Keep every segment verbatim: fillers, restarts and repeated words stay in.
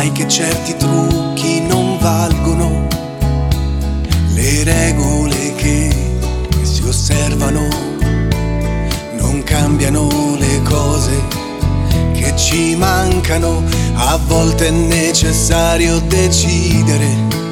Sai che certi trucchi non valgono, le regole che si osservano non cambiano le cose che ci mancano. A volte è necessario decidere,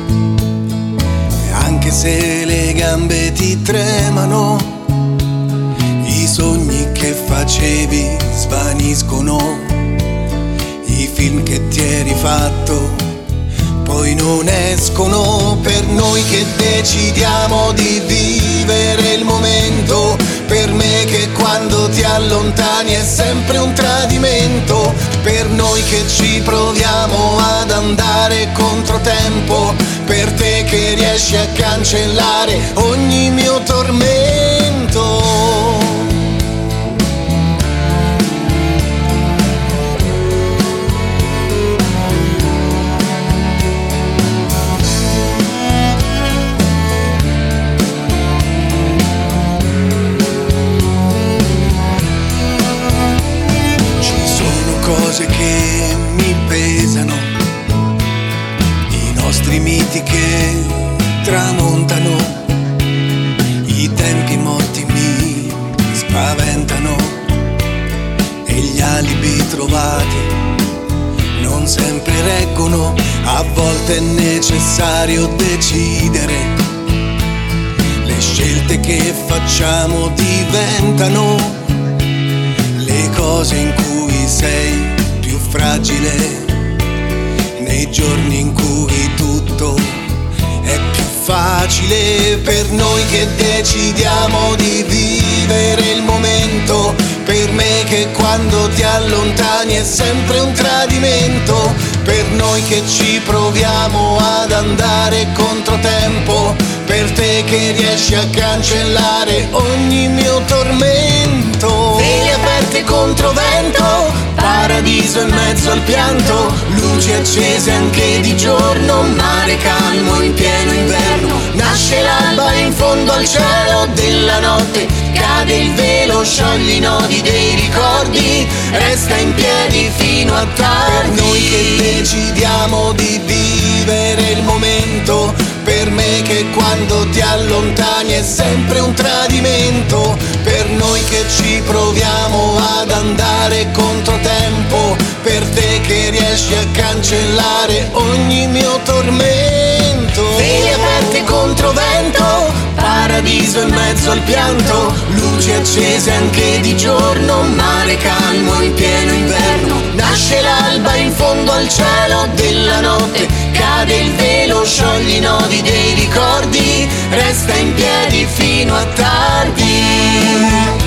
anche se le gambe ti tremano. I sogni che facevi svaniscono, i film che ti eri fatto poi non escono. Per noi che decidiamo di vivere il momento, per me che quando ti allontani è sempre un tradimento, per noi che ci proviamo ad andare controtempo, per te che riesci a cancellare ogni mio tormento. Cose che mi pesano, i nostri miti che tramontano, i tempi morti mi spaventano e gli alibi trovati non sempre reggono. A volte è necessario decidere, le scelte che facciamo diventano le cose in cui sei più fragile, nei giorni in cui tutto è più facile. Per noi che decidiamo di vivere il momento, per me che quando ti allontani è sempre un tradimento, per noi che ci proviamo ad andare controtempo, per te che riesci a cancellare ogni mio tormento. Veli aperte contro vento, paradiso in mezzo al pianto, luci accese anche di giorno, mare calmo in pieno inverno. Nasce l'alba in fondo al cielo della notte, cade il velo, scioglie i nodi dei ricordi, resta in piedi fino a tardi. Per noi che decidiamo di vivere il momento, per me che quando ti allontani è sempre un tradimento, per noi che ci proviamo ad andare controtempo, per te che riesci a cancellare ogni mio tormento. Veli aperte contro vento, paradiso in mezzo al pianto, luci accese anche di giorno, mare calmo in pieno inverno. Nasce l'alba in fondo al cielo della notte, cade il velo, scioglie i nodi dei ricordi, resta in piedi fino a tardi.